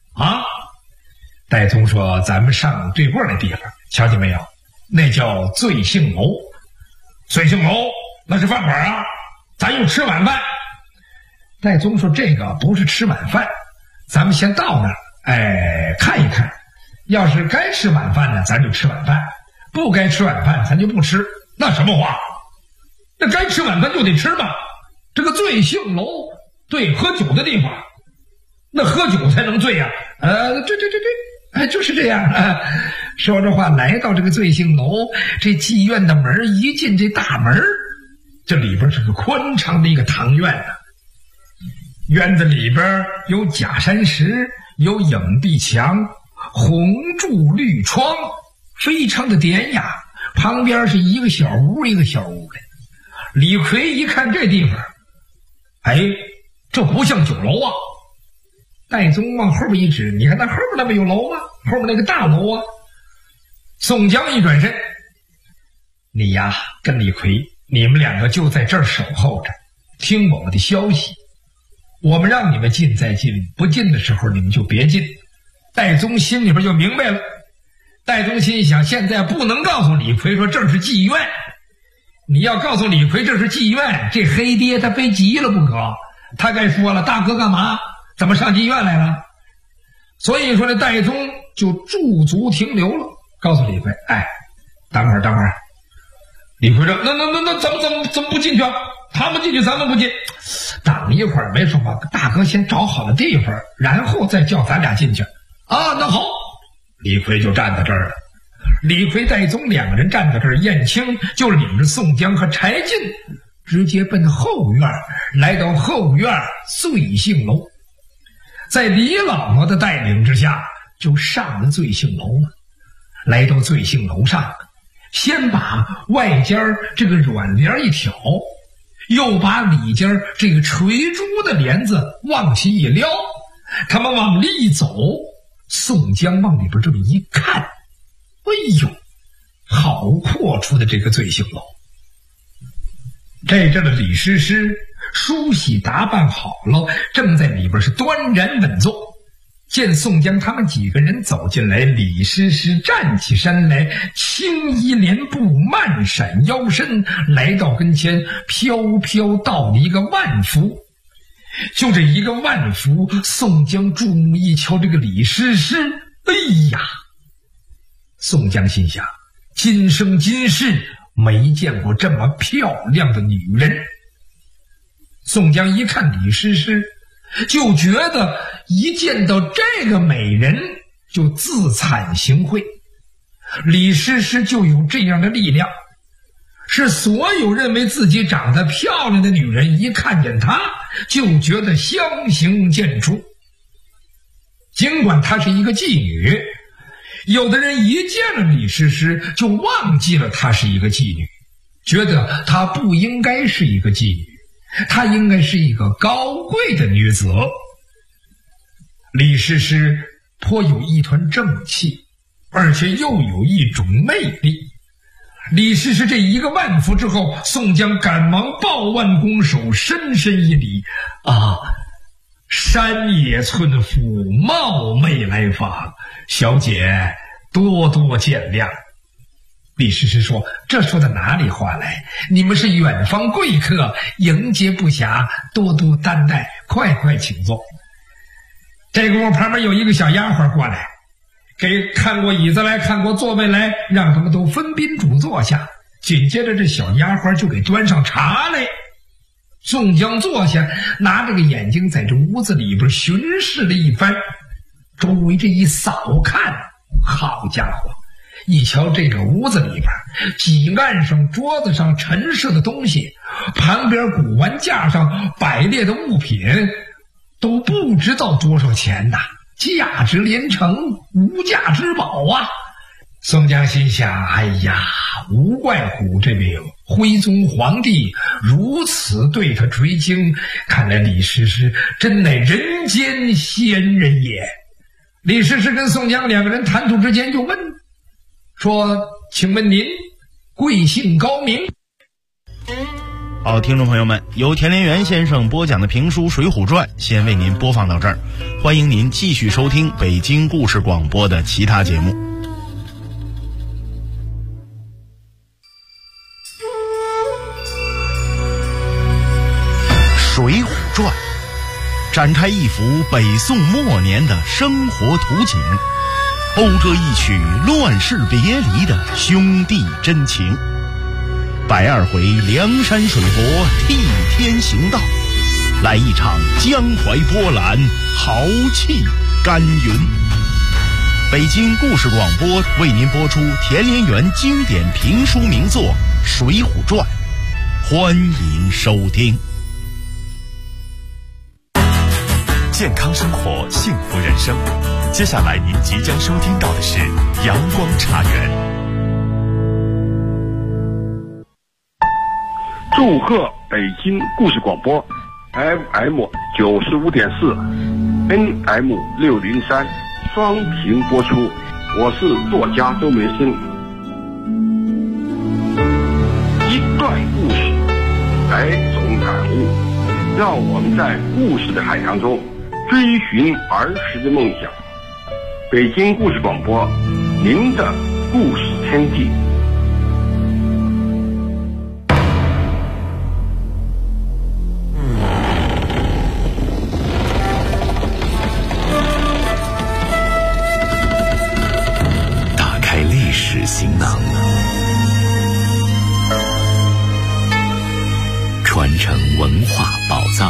戴宗说，咱们上对过那地方，瞧见没有，那叫醉杏楼。醉杏楼那是饭馆啊，咱又吃晚饭。戴宗说，这个不是吃晚饭，咱们先到那儿看一看，要是该吃晚饭呢咱就吃晚饭，不该吃晚饭咱就不吃。那什么话？那该吃晚饭就得吃吧。这个醉杏楼，对，喝酒的地方，那喝酒才能醉呀。对，就是这样啊。说着话来到这个醉杏楼，这妓院的门一进这大门，这里边是个宽敞的一个堂院啊。院子里边有假山石，有影壁墙，红柱绿窗，非常的典雅。旁边是一个小屋一个小屋的。李逵一看这地方，这不像酒楼啊。戴宗往后边一指，你看那后边那不有楼吗？后边那个大楼啊。宋江一转身，你呀跟李逵，你们两个就在这儿守候着，听我们的消息。我们让你们进再进，不进的时候你们就别进。戴宗心里边就明白了。戴宗心想，现在不能告诉李逵说这是妓院，你要告诉李逵这是妓院，这黑爹他非急了不可。他该说了，大哥干嘛？怎么上妓院来了？ 所以说这戴宗就驻足停留了，告诉李逵：“哎，等会儿。”李逵说：“那怎么不进去啊？他们进去，咱们不进。等一会儿没什么，大哥先找好了地方，然后再叫咱俩进去。啊，那好。”李逵就站在这儿了。李逵、戴宗两个人站在这儿，燕青就领着宋江和柴进直接奔后院，来到后院醉杏楼。在李姥姥的带领之下，就上了醉杏楼了。来到醉杏楼上，先把外间这个软帘一挑，又把里间这个垂珠的帘子往起一撩，他们往里一走，宋江往里边这么一看，哎呦，好阔出的这个醉杏楼。这阵的李师师梳洗打扮好了，正在里边是端然稳坐。见宋江他们几个人走进来，李师师站起身来，轻衣连步，慢闪腰身，来到跟前，飘飘倒了一个万福。就这一个万福，宋江注目一瞧，这个李师师，哎呀！宋江心想，今生今世没见过这么漂亮的女人。宋江一看李师师，就觉得一见到这个美人就自惭形秽。李师师就有这样的力量，是所有认为自己长得漂亮的女人一看见她就觉得相形见绌。尽管她是一个妓女，有的人一见了李师师就忘记了她是一个妓女，觉得她不应该是一个妓女，她应该是一个高贵的女子。李师师颇有一团正气，而且又有一种魅力。李师师这一个万福之后，宋江赶忙抱腕拱手，深深一礼：“啊，山野村夫冒昧来访，小姐多多见谅。”李师师说：“这说的哪里话来？你们是远方贵客，迎接不暇，多多担待，快快请坐。”这个我旁边有一个小丫鬟过来，给看过椅子来，看过座位来，让他们都分宾主坐下。紧接着这小丫鬟就给端上茶来。宋江坐下，拿着个眼睛在这屋子里边巡视了一番，周围这一扫看，好家伙，一瞧这个屋子里边几案上桌子上陈设的东西，旁边古玩架上摆列的物品都不知道多少钱呐，价值连城，无价之宝啊！宋江心想：哎呀，无怪乎这位徽宗皇帝如此对他垂青，看来李师师真乃人间仙人也。李师师跟宋江两个人谈吐之间就问说：“请问您贵姓高名？” 好，听众朋友们，由田连元先生播讲的评书《水浒传》先为您播放到这儿，欢迎您继续收听北京故事广播的其他节目。《水浒传》展开一幅北宋末年的生活图景，讴歌一曲乱世别离的兄弟真情。120回梁山水泊替天行道，来一场江淮波澜，豪气干云。北京故事广播为您播出田连元经典评书名作《水浒传》，欢迎收听。 健康生活，幸福人生。接下来您即将收听到的是阳光茶园。 祝贺北京故事广播 FM 95.4 NM 603双屏播出，我是作家周梅生。一段故事，百种感悟，让我们在故事的海洋中追寻儿时的梦想。北京故事广播，您的故事天地。 传承文化宝藏。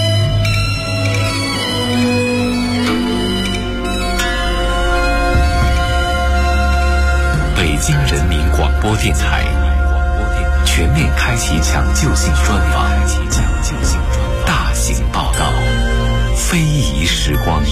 北京人民广播电台全面开启抢救性专访，大型报道，非遗时光。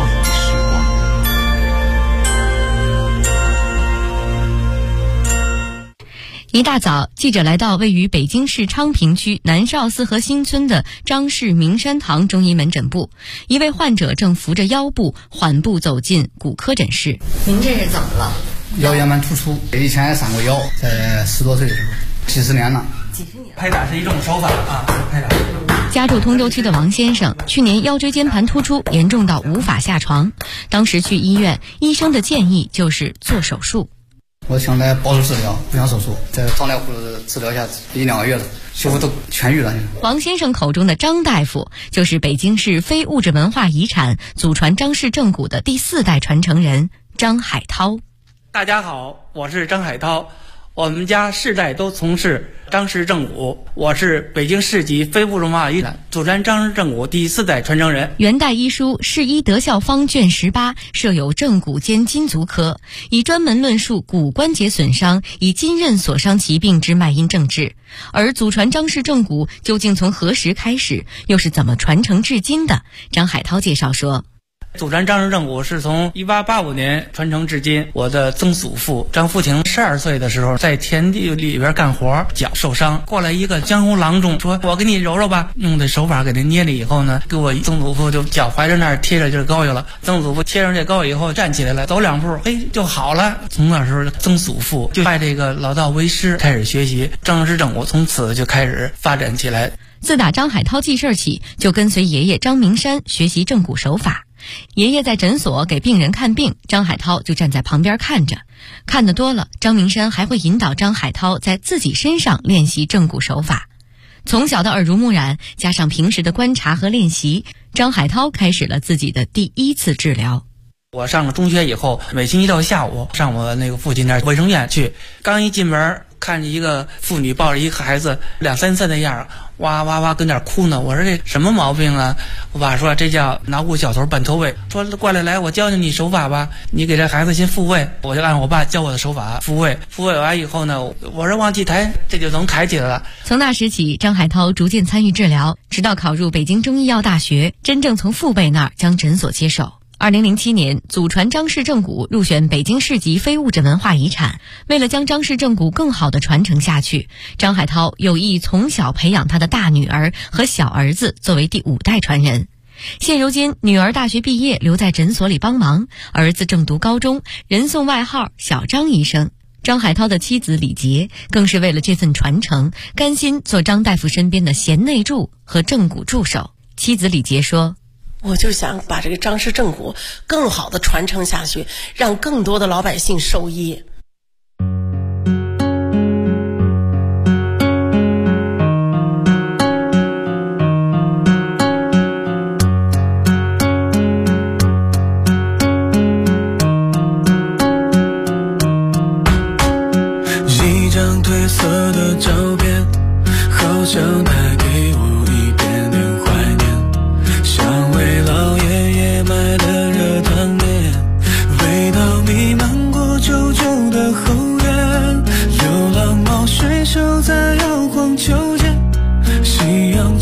一大早，记者来到位于北京市昌平区南少四河新村的张氏明山堂中医门诊部，一位患者正扶着腰部缓步走进骨科诊室。 您这是怎么了？ 腰间盘突出，以前也上过腰，在10多岁的时候，几十年了。 拍打是一种手法啊，拍打。 家住通州区的王先生，去年腰椎间盘突出严重到无法下床，当时去医院，医生的建议就是做手术。 我想来保守治疗，不想手术，在张大夫治疗下1-2个月了，修复都痊愈了。 王先生口中的张大夫，就是北京市非物质文化遗产祖传张氏正骨的第4代传承人张海涛。 大家好，我是张海涛，我们家世代都从事张氏正骨，我是北京市级非物质文化遗产祖传张氏正骨第4代传承人。 元代医书《世医德效方》卷18设有正骨兼筋足科，以专门论述骨关节损伤以筋韧所伤疾病之脉因症治。而祖传张氏正骨究竟从何时开始，又是怎么传承至今的？张海涛介绍说， 祖传张氏正骨是从1885年传承至今。我的曾祖父张福清12岁的时候，在田地里边干活，脚受伤，过来一个江湖郎中，说我给你揉揉吧，用的手法给他捏了以后呢，给我曾祖父就脚踝着那儿贴着就是膏药了。曾祖父贴上这膏药以后站起来了，走2步，就好了。从那时候曾祖父就拜这个老道为师，开始学习张氏正骨，从此就开始发展起来。 自打张海涛记事起，就跟随爷爷张明山学习正骨手法。爷爷在诊所给病人看病，张海涛就站在旁边看着。看得多了，张明山还会引导张海涛在自己身上练习正骨手法。从小的耳濡目染，加上平时的观察和练习，张海涛开始了自己的第1次治疗。 我上了中学以后，每星期六下午上我那个父亲那卫生院去，刚一进门看见一个妇女抱着一个孩子2、3岁的样，哇哇哇跟那哭呢。我说这什么毛病啊？我爸说这叫脑骨小头半脱位，说过来我教教你手法吧，你给这孩子先复位。我就按我爸教我的手法复位完以后呢，我说往起抬，这就能抬起来了。 从那时起，张海涛逐渐参与治疗，直到考入北京中医药大学，真正从父辈那儿将诊所接手。2007年，祖传张氏正骨入选北京市级非物质文化遗产。为了将张氏正骨更好地传承下去，张海涛有意从小培养他的大女儿和小儿子作为第5代传人。现如今，女儿大学毕业留在诊所里帮忙，儿子正读高中，人送外号小张医生。张海涛的妻子李杰更是为了这份传承，甘心做张大夫身边的贤内助和正骨助手。妻子李杰说， 我就想把这个张氏正骨更好的传承下去，让更多的老百姓受益。